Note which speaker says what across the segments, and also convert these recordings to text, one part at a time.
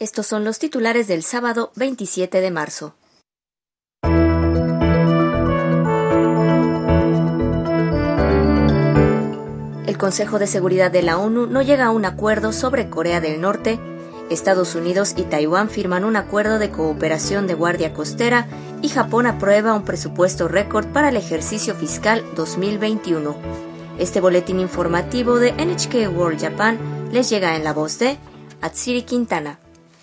Speaker 1: Estos son los titulares del sábado 27 de marzo. El Consejo de Seguridad de la ONU no llega a un acuerdo sobre Corea del Norte. Estados Unidos y Taiwán firman un acuerdo de cooperación de guardia costera y Japón aprueba un presupuesto récord para el ejercicio fiscal 2021. Este boletín informativo de NHK World Japan les llega en la voz de Atsiri Quintana.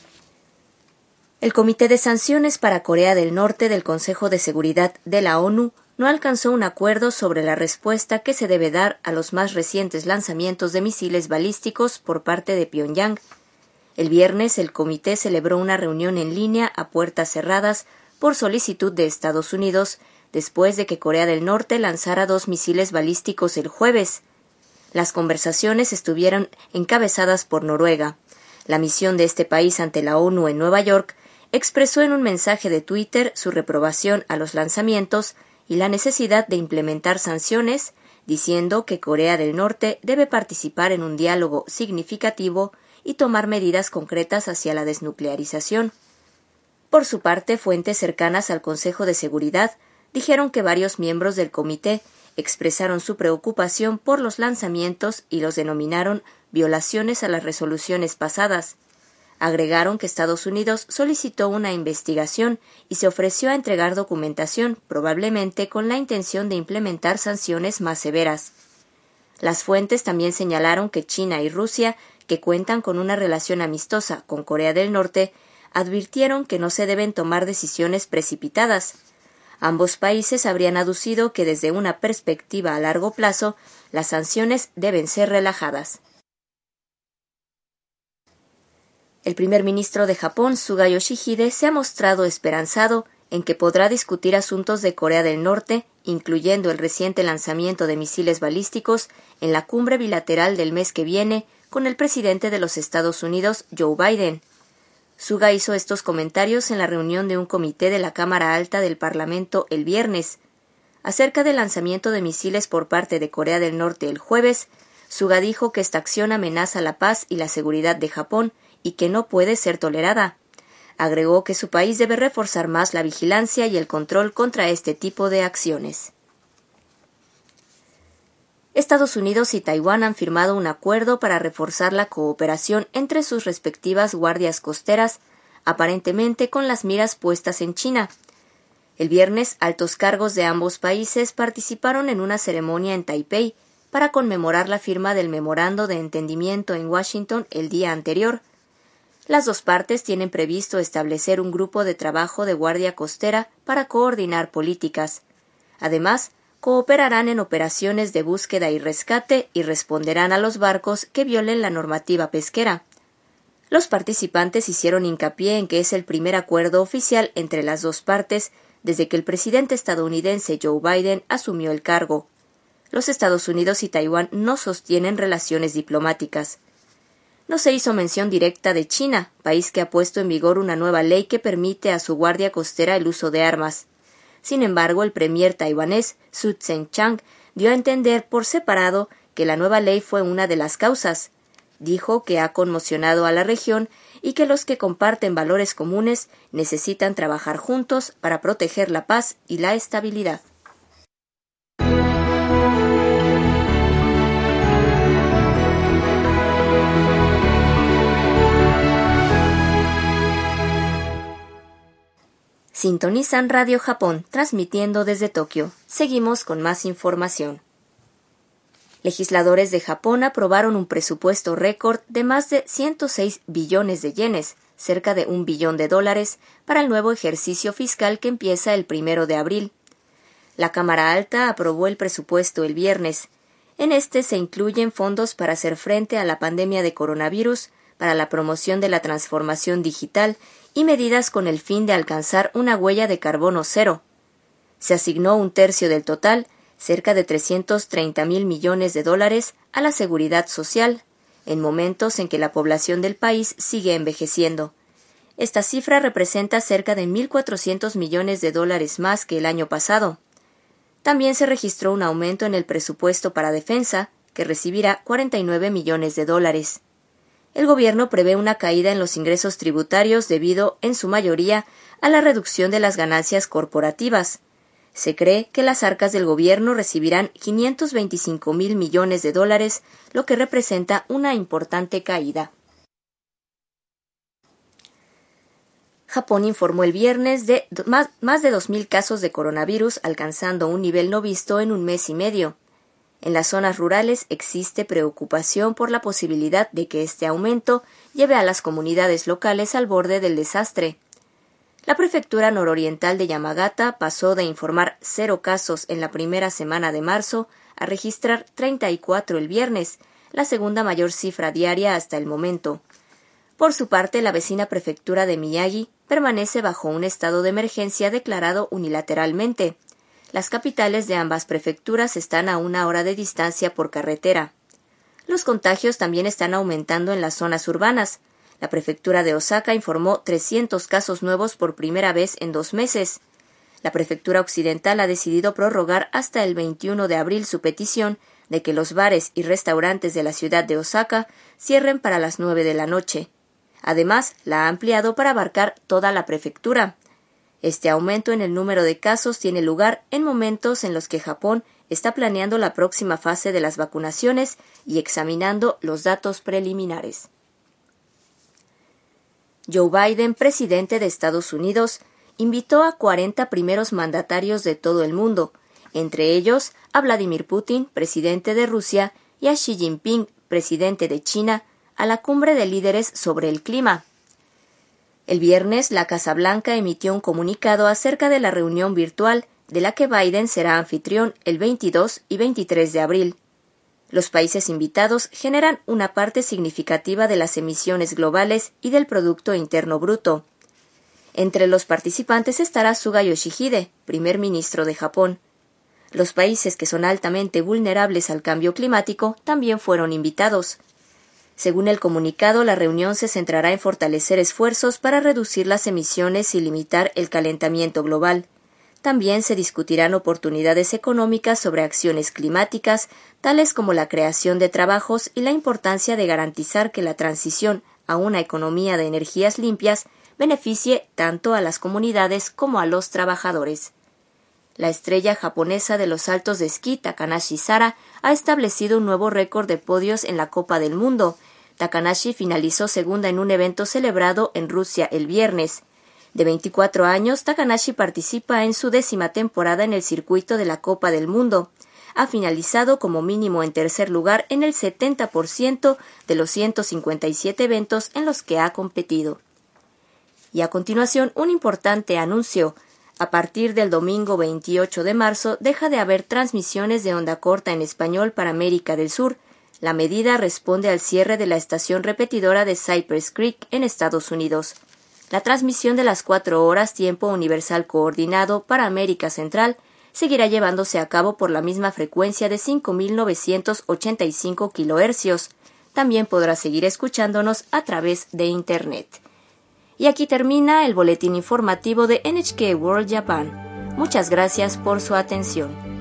Speaker 1: El Comité de Sanciones para Corea del Norte del Consejo de Seguridad de la ONU no alcanzó un acuerdo sobre la respuesta que se debe dar a los más recientes lanzamientos de misiles balísticos por parte de Pyongyang. El viernes, el comité celebró una reunión en línea a puertas cerradas por solicitud de Estados Unidos, después de que Corea del Norte lanzara 2 misiles balísticos el jueves. Las conversaciones estuvieron encabezadas por Noruega. La misión de este país ante la ONU en Nueva York expresó en un mensaje de Twitter su reprobación a los lanzamientos y la necesidad de implementar sanciones, diciendo que Corea del Norte debe participar en un diálogo significativo y tomar medidas concretas hacia la desnuclearización. Por su parte, fuentes cercanas al Consejo de Seguridad dijeron que varios miembros del comité expresaron su preocupación por los lanzamientos y los denominaron violaciones a las resoluciones pasadas. Agregaron que Estados Unidos solicitó una investigación y se ofreció a entregar documentación, probablemente con la intención de implementar sanciones más severas. Las fuentes también señalaron que China y Rusia, que cuentan con una relación amistosa con Corea del Norte, advirtieron que no se deben tomar decisiones precipitadas. Ambos países habrían aducido que desde una perspectiva a largo plazo, las sanciones deben ser relajadas. El primer ministro de Japón, Suga Yoshihide, se ha mostrado esperanzado en que podrá discutir asuntos de Corea del Norte, incluyendo el reciente lanzamiento de misiles balísticos, en la cumbre bilateral del mes que viene con el presidente de los Estados Unidos, Joe Biden. Suga hizo estos comentarios en la reunión de un comité de la Cámara Alta del Parlamento el viernes. Acerca del lanzamiento de misiles por parte de Corea del Norte el jueves, Suga dijo que esta acción amenaza la paz y la seguridad de Japón y que no puede ser tolerada. Agregó que su país debe reforzar más la vigilancia y el control contra este tipo de acciones. Estados Unidos y Taiwán han firmado un acuerdo para reforzar la cooperación entre sus respectivas guardias costeras, aparentemente con las miras puestas en China. El viernes, altos cargos de ambos países participaron en una ceremonia en Taipei para conmemorar la firma del memorando de entendimiento en Washington el día anterior. Las dos partes tienen previsto establecer un grupo de trabajo de guardia costera para coordinar políticas. Además, cooperarán en operaciones de búsqueda y rescate y responderán a los barcos que violen la normativa pesquera. Los participantes hicieron hincapié en que es el primer acuerdo oficial entre las dos partes desde que el presidente estadounidense Joe Biden asumió el cargo. Los Estados Unidos y Taiwán no sostienen relaciones diplomáticas. No se hizo mención directa de China, país que ha puesto en vigor una nueva ley que permite a su guardia costera el uso de armas. Sin embargo, el premier taiwanés Su Tseng-chang dio a entender por separado que la nueva ley fue una de las causas. Dijo que ha conmocionado a la región y que los que comparten valores comunes necesitan trabajar juntos para proteger la paz y la estabilidad. Sintonizan Radio Japón, transmitiendo desde Tokio. Seguimos con más información. Legisladores de Japón aprobaron un presupuesto récord de más de 106 billones de yenes, cerca de $1 billón, para el nuevo ejercicio fiscal que empieza el 1 de abril. La Cámara Alta aprobó el presupuesto el viernes. En este se incluyen fondos para hacer frente a la pandemia de coronavirus, para la promoción de la transformación digital y medidas con el fin de alcanzar una huella de carbono cero. Se asignó un tercio del total, cerca de $330,000 millones, a la seguridad social, en momentos en que la población del país sigue envejeciendo. Esta cifra representa cerca de $1,400 millones más que el año pasado. También se registró un aumento en el presupuesto para defensa, que recibirá $49 millones. El gobierno prevé una caída en los ingresos tributarios debido, en su mayoría, a la reducción de las ganancias corporativas. Se cree que las arcas del gobierno recibirán 525,000 millones de dólares, lo que representa una importante caída. Japón informó el viernes de más de 2,000 casos de coronavirus, alcanzando un nivel no visto en un mes y medio. En las zonas rurales existe preocupación por la posibilidad de que este aumento lleve a las comunidades locales al borde del desastre. La prefectura nororiental de Yamagata pasó de informar 0 casos en la primera semana de marzo a registrar 34 el viernes, la segunda mayor cifra diaria hasta el momento. Por su parte, la vecina prefectura de Miyagi permanece bajo un estado de emergencia declarado unilateralmente. Las capitales de ambas prefecturas están a 1 hora de distancia por carretera. Los contagios también están aumentando en las zonas urbanas. La prefectura de Osaka informó 300 casos nuevos por primera vez en 2 meses. La prefectura occidental ha decidido prorrogar hasta el 21 de abril su petición de que los bares y restaurantes de la ciudad de Osaka cierren para las 9 de la noche. Además, la ha ampliado para abarcar toda la prefectura. Este aumento en el número de casos tiene lugar en momentos en los que Japón está planeando la próxima fase de las vacunaciones y examinando los datos preliminares. Joe Biden, presidente de Estados Unidos, invitó a 40 primeros mandatarios de todo el mundo, entre ellos a Vladimir Putin, presidente de Rusia, y a Xi Jinping, presidente de China, a la cumbre de líderes sobre el clima. El viernes, la Casa Blanca emitió un comunicado acerca de la reunión virtual de la que Biden será anfitrión el 22 y 23 de abril. Los países invitados generan una parte significativa de las emisiones globales y del Producto Interno Bruto. Entre los participantes estará Suga Yoshihide, primer ministro de Japón. Los países que son altamente vulnerables al cambio climático también fueron invitados. Según el comunicado, la reunión se centrará en fortalecer esfuerzos para reducir las emisiones y limitar el calentamiento global. También se discutirán oportunidades económicas sobre acciones climáticas, tales como la creación de trabajos y la importancia de garantizar que la transición a una economía de energías limpias beneficie tanto a las comunidades como a los trabajadores. La estrella japonesa de los saltos de esquí, Takanashi Sara, ha establecido un nuevo récord de podios en la Copa del Mundo. Takanashi finalizó segunda en un evento celebrado en Rusia el viernes. De 24 años, Takanashi participa en su 10ª temporada en el circuito de la Copa del Mundo. Ha finalizado como mínimo en tercer lugar en el 70% de los 157 eventos en los que ha competido. Y a continuación, un importante anuncio. A partir del domingo 28 de marzo, deja de haber transmisiones de onda corta en español para América del Sur. La medida responde al cierre de la estación repetidora de Cypress Creek en Estados Unidos. La transmisión de las 4 horas tiempo universal coordinado para América Central seguirá llevándose a cabo por la misma frecuencia de 5,985 kHz. También podrá seguir escuchándonos a través de Internet. Y aquí termina el boletín informativo de NHK World Japan. Muchas gracias por su atención.